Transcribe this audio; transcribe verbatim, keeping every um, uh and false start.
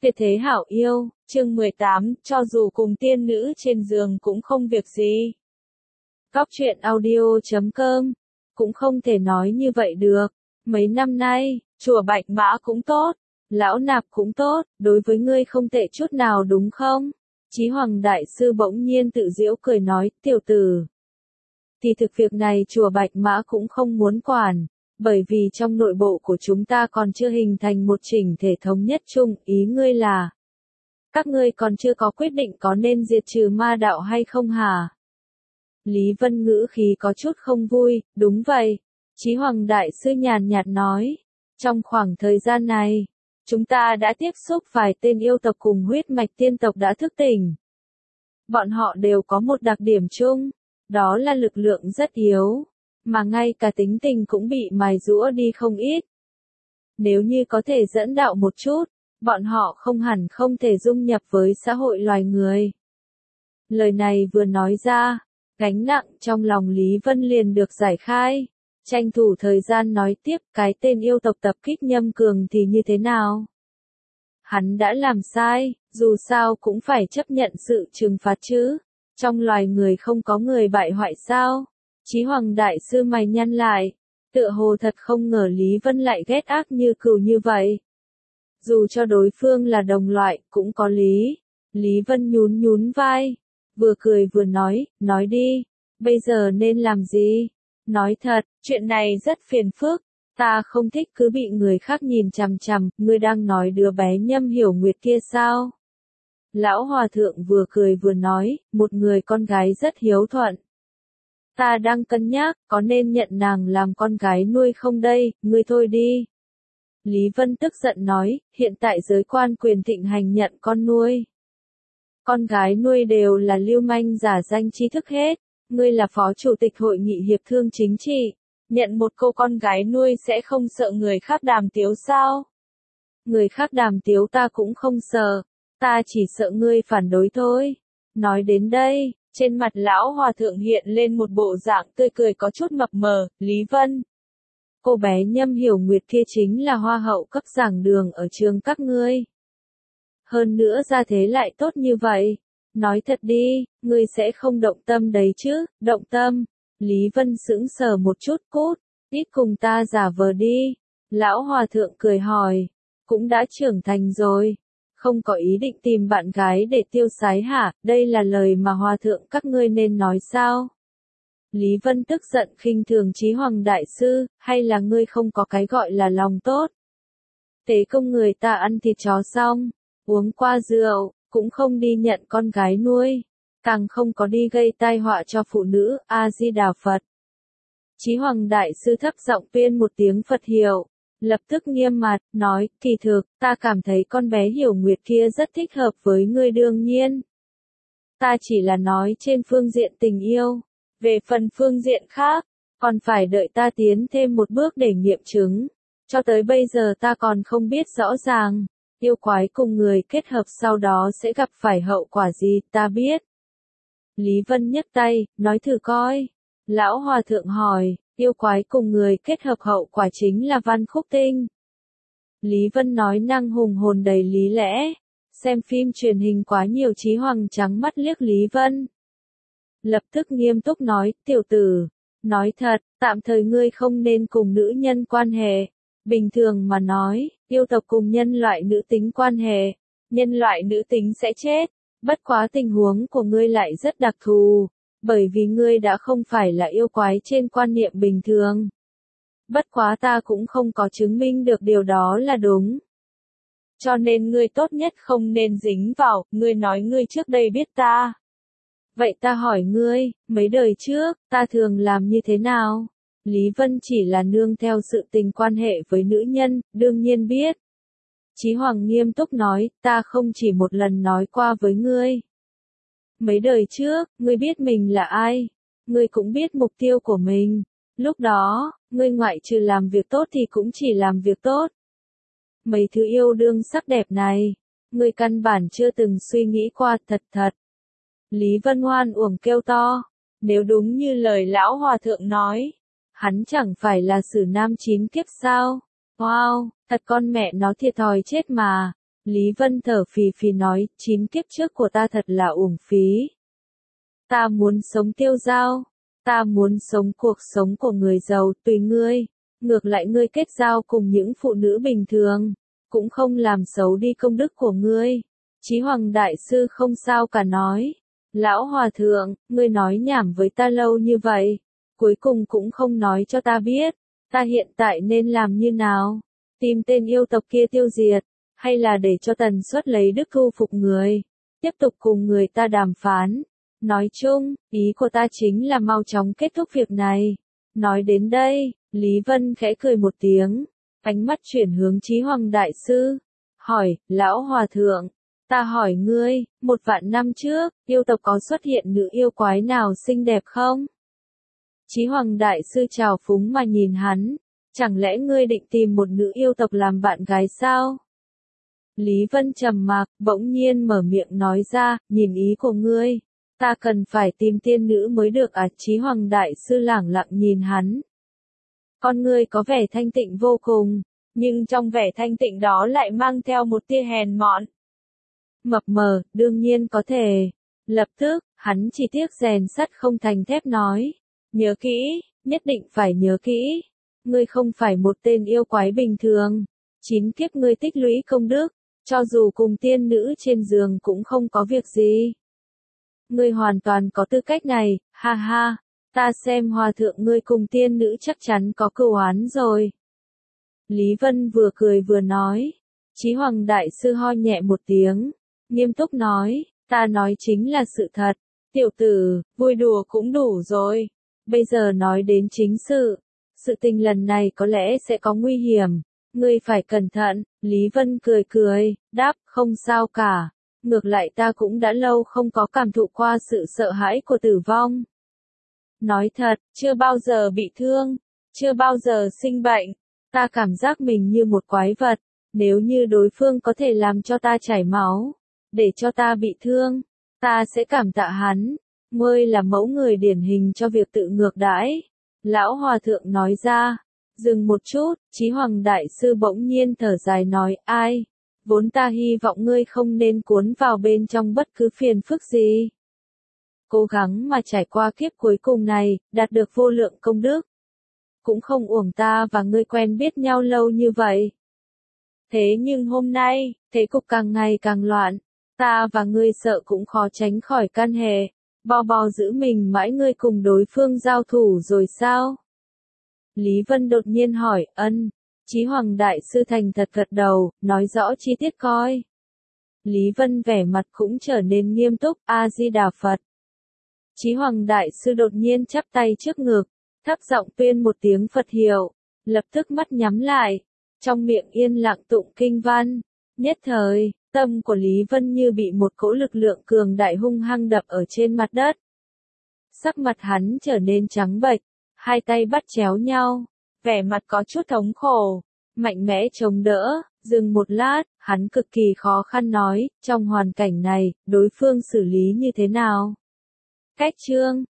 Tuyệt thế hảo yêu, chương mười tám, cho dù cùng tiên nữ trên giường cũng không việc gì. Góc truyện audio chấm com, cũng không thể nói như vậy được. Mấy năm nay, chùa Bạch Mã cũng tốt, lão nạp cũng tốt, đối với ngươi không tệ chút nào đúng không? Chí Hoàng Đại Sư bỗng nhiên tự giễu cười nói, tiểu tử. Thì thực việc này chùa Bạch Mã cũng không muốn quản. Bởi vì trong nội bộ của chúng ta còn chưa hình thành một chỉnh thể thống nhất chung, ý ngươi là các ngươi còn chưa có quyết định có nên diệt trừ ma đạo hay không hả? Lý Vân ngữ khí có chút không vui, đúng vậy. Chí Hoàng Đại Sư nhàn nhạt nói, trong khoảng thời gian này, chúng ta đã tiếp xúc vài tên yêu tộc cùng huyết mạch tiên tộc đã thức tỉnh. Bọn họ đều có một đặc điểm chung, đó là lực lượng rất yếu. Mà ngay cả tính tình cũng bị mài rũa đi không ít. Nếu như có thể dẫn đạo một chút, bọn họ không hẳn không thể dung nhập với xã hội loài người. Lời này vừa nói ra, gánh nặng trong lòng Lý Vân liền được giải khai. Tranh thủ thời gian nói tiếp, cái tên yêu tộc tập kích Nhâm Cường thì như thế nào? Hắn đã làm sai, dù sao cũng phải chấp nhận sự trừng phạt chứ. Trong loài người không có người bại hoại sao? Chí Hoàng Đại Sư mày nhăn lại, tựa hồ thật không ngờ Lý Vân lại ghét ác như cừu như vậy. Dù cho đối phương là đồng loại, cũng có lý. Lý Vân nhún nhún vai, vừa cười vừa nói, nói đi, bây giờ nên làm gì? Nói thật, chuyện này rất phiền phức, ta không thích cứ bị người khác nhìn chằm chằm, ngươi đang nói đứa bé Nhâm Hiểu Nguyệt kia sao? Lão Hòa Thượng vừa cười vừa nói, một người con gái rất hiếu thuận. Ta đang cân nhắc, có nên nhận nàng làm con gái nuôi không đây, ngươi thôi đi. Lý Vân tức giận nói, hiện tại giới quan quyền thịnh hành nhận con nuôi. Con gái nuôi đều là lưu manh giả danh tri thức hết, ngươi là phó chủ tịch hội nghị hiệp thương chính trị, nhận một cô con gái nuôi sẽ không sợ người khác đàm tiếu sao? Người khác đàm tiếu ta cũng không sợ, ta chỉ sợ ngươi phản đối thôi. Nói đến đây, trên mặt lão hòa thượng hiện lên một bộ dạng tươi cười có chút mập mờ, Lý Vân. Cô bé Nhâm Hiểu Nguyệt kia chính là hoa hậu cấp giảng đường ở trường các ngươi. Hơn nữa ra thế lại tốt như vậy. Nói thật đi, ngươi sẽ không động tâm đấy chứ, động tâm. Lý Vân sững sờ một chút cút, ít cùng ta giả vờ đi. Lão hòa thượng cười hỏi, cũng đã trưởng thành rồi. Không có ý định tìm bạn gái để tiêu sái hả, đây là lời mà hòa thượng các ngươi nên nói sao? Lý Vân tức giận khinh thường Chí Hoàng Đại Sư, hay là ngươi không có cái gọi là lòng tốt? Tế công người ta ăn thịt chó xong, uống qua rượu, cũng không đi nhận con gái nuôi, càng không có đi gây tai họa cho phụ nữ, A-di-đà Phật. Chí Hoàng Đại Sư thấp giọng tuyên một tiếng Phật hiệu. Lập tức nghiêm mặt, nói, kỳ thực, ta cảm thấy con bé Hiểu Nguyệt kia rất thích hợp với ngươi đương nhiên. Ta chỉ là nói trên phương diện tình yêu, về phần phương diện khác, còn phải đợi ta tiến thêm một bước để nghiệm chứng. Cho tới bây giờ ta còn không biết rõ ràng, yêu quái cùng người kết hợp sau đó sẽ gặp phải hậu quả gì, ta biết. Lý Vân nhấc tay, nói thử coi. Lão Hòa Thượng hỏi. Yêu quái cùng người kết hợp hậu quả chính là Văn Khúc Tinh. Lý Vân nói năng hùng hồn đầy lý lẽ. Xem phim truyền hình quá nhiều Chí Hoàng trắng mắt liếc Lý Vân. Lập tức nghiêm túc nói, tiểu tử. Nói thật, tạm thời ngươi không nên cùng nữ nhân quan hệ. Bình thường mà nói, yêu tộc cùng nhân loại nữ tính quan hệ. Nhân loại nữ tính sẽ chết. Bất quá tình huống của ngươi lại rất đặc thù. Bởi vì ngươi đã không phải là yêu quái trên quan niệm bình thường. Bất quá ta cũng không có chứng minh được điều đó là đúng. Cho nên ngươi tốt nhất không nên dính vào, ngươi nói ngươi trước đây biết ta. Vậy ta hỏi ngươi, mấy đời trước, ta thường làm như thế nào? Lý Vân chỉ là nương theo sự tình quan hệ với nữ nhân, đương nhiên biết. Chí Hoàng nghiêm túc nói, ta không chỉ một lần nói qua với ngươi. Mấy đời trước, ngươi biết mình là ai, ngươi cũng biết mục tiêu của mình. Lúc đó, ngươi ngoại trừ làm việc tốt thì cũng chỉ làm việc tốt. Mấy thứ yêu đương sắc đẹp này, ngươi căn bản chưa từng suy nghĩ qua, thật thật. Lý Vân Hoan uổng kêu to, nếu đúng như lời lão hòa thượng nói, hắn chẳng phải là sử nam chín kiếp sao? Wow, thật con mẹ nó thiệt thòi chết mà. Lý Vân thở phì phì nói, chín kiếp trước của ta thật là uổng phí. Ta muốn sống tiêu dao, ta muốn sống cuộc sống của người giàu, tùy ngươi. Ngược lại ngươi kết giao cùng những phụ nữ bình thường, cũng không làm xấu đi công đức của ngươi. Chí Hoàng Đại Sư không sao cả nói. Lão Hòa Thượng, ngươi nói nhảm với ta lâu như vậy, cuối cùng cũng không nói cho ta biết, ta hiện tại nên làm như nào? Tìm tên yêu tộc kia tiêu diệt, hay là để cho tần suất lấy đức thu phục người, tiếp tục cùng người ta đàm phán? Nói chung, ý của ta chính là mau chóng kết thúc việc này. Nói đến đây, Lý Vân khẽ cười một tiếng, ánh mắt chuyển hướng Chí Hoàng Đại Sư, hỏi, Lão Hòa Thượng, ta hỏi ngươi, một vạn năm trước, yêu tộc có xuất hiện nữ yêu quái nào xinh đẹp không? Chí Hoàng Đại Sư trào phúng mà nhìn hắn, chẳng lẽ ngươi định tìm một nữ yêu tộc làm bạn gái sao? Lý Vân trầm mặc, bỗng nhiên mở miệng nói ra, nhìn ý của ngươi, ta cần phải tìm tiên nữ mới được à? Chí Hoàng Đại Sư lẳng lặng nhìn hắn. Con ngươi có vẻ thanh tịnh vô cùng, nhưng trong vẻ thanh tịnh đó lại mang theo một tia hèn mọn. Mập mờ, đương nhiên có thể. Lập tức, hắn chỉ tiếc rèn sắt không thành thép nói. Nhớ kỹ, nhất định phải nhớ kỹ. Ngươi không phải một tên yêu quái bình thường. Chín kiếp ngươi tích lũy công đức, cho dù cùng tiên nữ trên giường cũng không có việc gì. Ngươi hoàn toàn có tư cách này, ha ha. Ta xem Hòa Thượng ngươi cùng tiên nữ chắc chắn có cừu oán rồi. Lý Vân vừa cười vừa nói. Chí Hoàng Đại Sư ho nhẹ một tiếng, nghiêm túc nói, ta nói chính là sự thật. Tiểu tử, vui đùa cũng đủ rồi. Bây giờ nói đến chính sự. Sự tình lần này có lẽ sẽ có nguy hiểm. Ngươi phải cẩn thận. Lý Vân cười cười, đáp, không sao cả. Ngược lại ta cũng đã lâu không có cảm thụ qua sự sợ hãi của tử vong. Nói thật, chưa bao giờ bị thương, chưa bao giờ sinh bệnh. Ta cảm giác mình như một quái vật. Nếu như đối phương có thể làm cho ta chảy máu, để cho ta bị thương, ta sẽ cảm tạ hắn. Ngươi là mẫu người điển hình cho việc tự ngược đãi. Lão Hòa Thượng nói ra. Dừng một chút, Chí Hoàng Đại Sư bỗng nhiên thở dài nói, ai? Vốn ta hy vọng ngươi không nên cuốn vào bên trong bất cứ phiền phức gì. Cố gắng mà trải qua kiếp cuối cùng này, đạt được vô lượng công đức. Cũng không uổng ta và ngươi quen biết nhau lâu như vậy. Thế nhưng hôm nay, thế cục càng ngày càng loạn. Ta và ngươi sợ cũng khó tránh khỏi can hệ. Bò bò giữ mình mãi ngươi cùng đối phương giao thủ rồi sao? Lý Vân đột nhiên hỏi, ân. Chí Hoàng Đại Sư thành thật gật đầu, nói rõ chi tiết coi. Lý Vân vẻ mặt cũng trở nên nghiêm túc, A-di-đà Phật. Chí Hoàng Đại Sư đột nhiên chắp tay trước ngực, thấp giọng tuyên một tiếng Phật hiệu, lập tức mắt nhắm lại, trong miệng yên lặng tụng kinh văn. Nhất thời, tâm của Lý Vân như bị một cỗ lực lượng cường đại hung hăng đập ở trên mặt đất. Sắc mặt hắn trở nên trắng bệch, hai tay bắt chéo nhau, vẻ mặt có chút thống khổ, mạnh mẽ chống đỡ, dừng một lát, hắn cực kỳ khó khăn nói, trong hoàn cảnh này, đối phương xử lý như thế nào? Cách chương